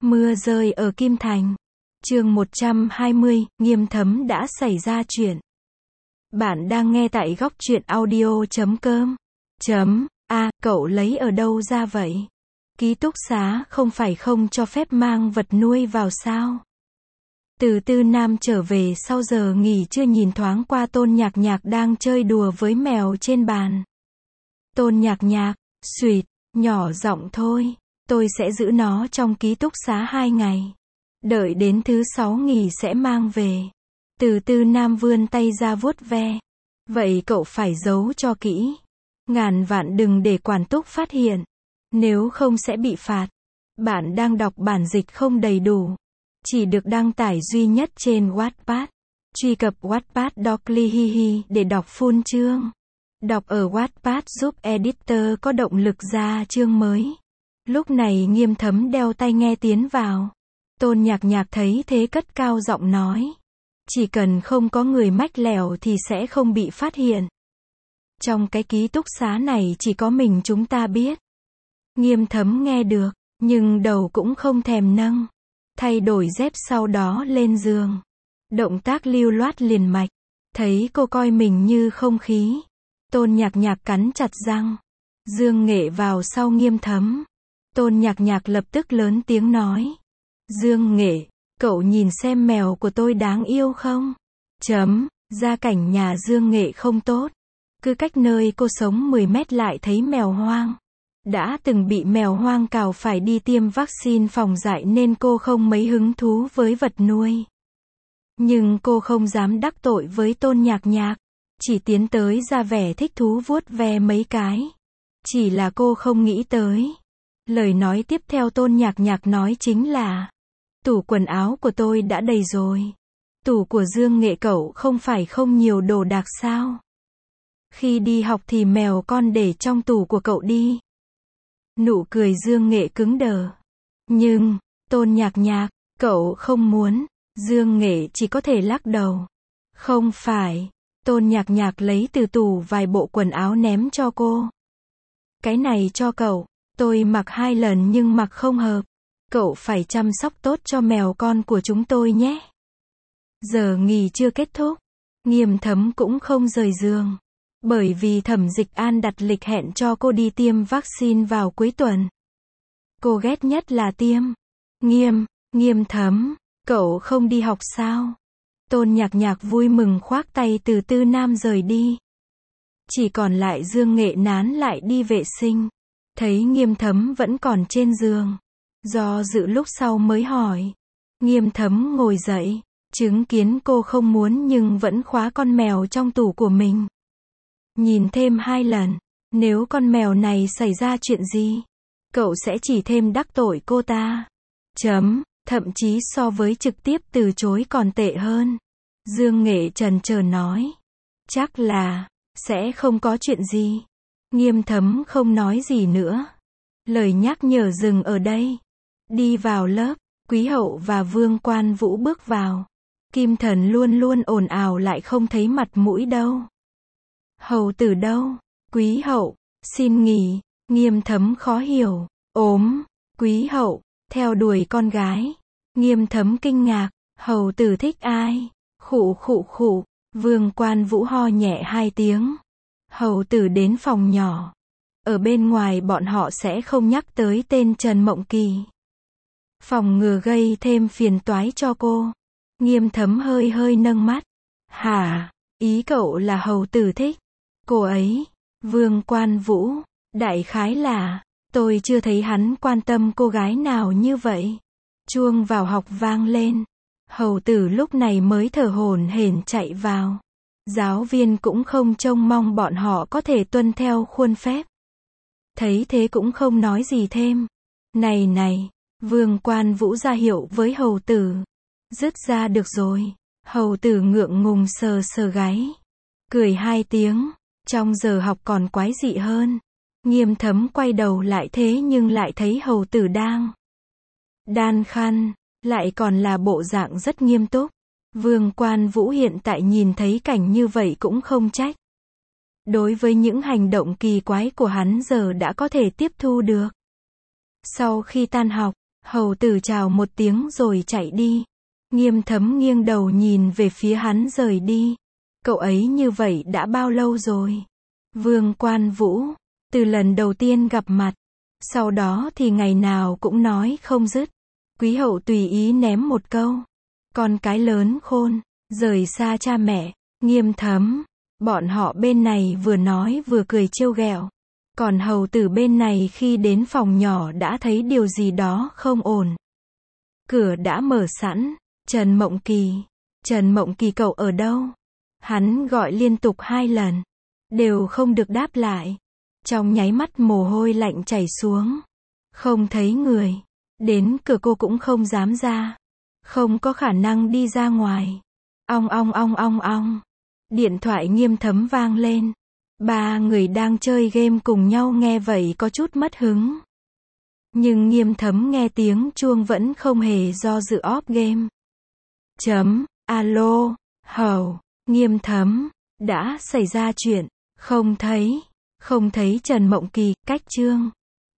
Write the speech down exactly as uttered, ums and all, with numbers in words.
Mưa rơi ở Kim Thành. Chương một trăm hai mươi, Nghiêm Thấm đã xảy ra chuyện. Bạn đang nghe tại góc truyện audio chấm com. Chấm, a, cậu lấy ở đâu ra vậy? Ký túc xá không phải không cho phép mang vật nuôi vào sao? Từ Tư Nam trở về sau giờ nghỉ trưa nhìn thoáng qua Tôn Nhạc Nhạc đang chơi đùa với mèo trên bàn. Tôn Nhạc Nhạc, xuyệt, nhỏ giọng thôi, tôi sẽ giữ nó trong ký túc xá hai ngày. Đợi đến thứ sáu nghỉ sẽ mang về. Từ Tư Nam vươn tay ra vuốt ve. Vậy cậu phải giấu cho kỹ. Ngàn vạn đừng để quản túc phát hiện. Nếu không sẽ bị phạt. Bạn đang đọc bản dịch không đầy đủ. Chỉ được đăng tải duy nhất trên Wattpad. Truy cập Wattpad Docly Hihi để đọc full chương. Đọc ở Wattpad giúp editor có động lực ra chương mới. Lúc này Nghiêm Thấm đeo tai nghe tiến vào. Tôn Nhạc Nhạc thấy thế cất cao giọng nói. Chỉ cần không có người mách lẻo thì sẽ không bị phát hiện. Trong cái ký túc xá này chỉ có mình chúng ta biết. Nghiêm Thấm nghe được, nhưng đầu cũng không thèm nâng. Thay đổi dép sau đó lên giường. Động tác lưu loát liền mạch. Thấy cô coi mình như không khí. Tôn Nhạc Nhạc cắn chặt răng. Dương Nghệ vào sau Nghiêm Thấm. Tôn Nhạc Nhạc lập tức lớn tiếng nói. Dương Nghệ, cậu nhìn xem mèo của tôi đáng yêu không? Chấm, gia cảnh nhà Dương Nghệ không tốt. Cứ cách nơi cô sống mười mét lại thấy mèo hoang. Đã từng bị mèo hoang cào phải đi tiêm vaccine phòng dại nên cô không mấy hứng thú với vật nuôi. Nhưng cô không dám đắc tội với Tôn Nhạc Nhạc. Chỉ tiến tới ra vẻ thích thú vuốt ve mấy cái. Chỉ là cô không nghĩ tới. Lời nói tiếp theo Tôn Nhạc Nhạc nói chính là. Tủ quần áo của tôi đã đầy rồi. Tủ của Dương Nghệ cậu không phải không nhiều đồ đạc sao? Khi đi học thì mèo con để trong tủ của cậu đi. Nụ cười Dương Nghệ cứng đờ. Nhưng, Tôn Nhạc Nhạc, cậu không muốn. Dương Nghệ chỉ có thể lắc đầu. Không phải. Tôn Nhạc Nhạc lấy từ tủ vài bộ quần áo ném cho cô. Cái này cho cậu. Tôi mặc hai lần nhưng mặc không hợp. Cậu phải chăm sóc tốt cho mèo con của chúng tôi nhé. Giờ nghỉ chưa kết thúc. Nghiêm Thấm cũng không rời giường. Bởi vì Thẩm Dịch An đặt lịch hẹn cho cô đi tiêm vaccine vào cuối tuần. Cô ghét nhất là tiêm. Nghiêm, Nghiêm Thấm, cậu không đi học sao? Tôn Nhạc Nhạc vui mừng khoác tay từ Tư Nam rời đi. Chỉ còn lại Dương Nghệ nán lại đi vệ sinh. Thấy Nghiêm Thấm vẫn còn trên giường. Do dự lúc sau mới hỏi. Nghiêm Thấm ngồi dậy. Chứng kiến cô không muốn nhưng vẫn khóa con mèo trong tủ của mình. Nhìn thêm hai lần. Nếu con mèo này xảy ra chuyện gì? Cậu sẽ chỉ thêm đắc tội cô ta. Chấm. Thậm chí so với trực tiếp từ chối còn tệ hơn. Dương Nghệ chần chờ nói. Chắc là. Sẽ không có chuyện gì. Nghiêm Thấm không nói gì nữa. Lời nhắc nhở dừng ở đây. Đi vào lớp. Quý Hậu và Vương Quan Vũ bước vào. Kim Thần luôn luôn ồn ào lại không thấy mặt mũi đâu. Hầu tử đâu? Quý Hậu, xin nghỉ. Nghiêm Thấm khó hiểu. Ốm. Quý Hậu, theo đuổi con gái. Nghiêm Thấm kinh ngạc. Hầu tử thích ai? Khụ khụ khụ. Vương Quan Vũ ho nhẹ hai tiếng. Hầu tử đến phòng nhỏ. Ở bên ngoài bọn họ sẽ không nhắc tới tên Trần Mộng Kỳ. Phòng ngừa gây thêm phiền toái cho cô. Nghiêm Thấm hơi hơi nâng mắt. Hả? Ý cậu là hầu tử thích cô ấy? Vương Quan Vũ. Đại khái là. Tôi chưa thấy hắn quan tâm cô gái nào như vậy. Chuông vào học vang lên. Hầu tử lúc này mới thở hổn hển chạy vào. Giáo viên cũng không trông mong bọn họ có thể tuân theo khuôn phép. Thấy thế cũng không nói gì thêm. Này này. Vương Quan Vũ ra hiệu với hầu tử. Dứt ra được rồi. Hầu tử ngượng ngùng sờ sờ gáy. Cười hai tiếng. Trong giờ học còn quái dị hơn. Nghiêm Thấm quay đầu lại thế nhưng lại thấy hầu tử đang đan khăn. Lại còn là bộ dạng rất nghiêm túc. Vương Quan Vũ hiện tại nhìn thấy cảnh như vậy cũng không trách. Đối với những hành động kỳ quái của hắn giờ đã có thể tiếp thu được. Sau khi tan học, Hầu tử chào một tiếng rồi chạy đi. Nghiêm Thấm nghiêng đầu nhìn về phía hắn rời đi. Cậu ấy như vậy đã bao lâu rồi? Vương Quan Vũ, từ lần đầu tiên gặp mặt, sau đó thì ngày nào cũng nói không dứt. Quý hậu tùy ý ném một câu. Con cái lớn khôn, rời xa cha mẹ. Nghiêm Thấm, bọn họ bên này vừa nói vừa cười trêu ghẹo. Còn hầu tử bên này khi đến phòng nhỏ đã thấy điều gì đó không ổn. Cửa đã mở sẵn. Trần Mộng Kỳ, Trần Mộng Kỳ cậu ở đâu? Hắn gọi liên tục hai lần, đều không được đáp lại. Trong nháy mắt mồ hôi lạnh chảy xuống. Không thấy người. Đến cửa cô cũng không dám ra. Không có khả năng đi ra ngoài. Ong ong ong ong ong. Điện thoại Nghiêm Thấm vang lên. Ba người đang chơi game cùng nhau nghe vậy có chút mất hứng. Nhưng Nghiêm Thấm nghe tiếng chuông vẫn không hề do dự off game. Chấm, alo, hầu, Nghiêm Thấm, đã xảy ra chuyện, không thấy, không thấy Trần Mộng Kỳ, cách chương.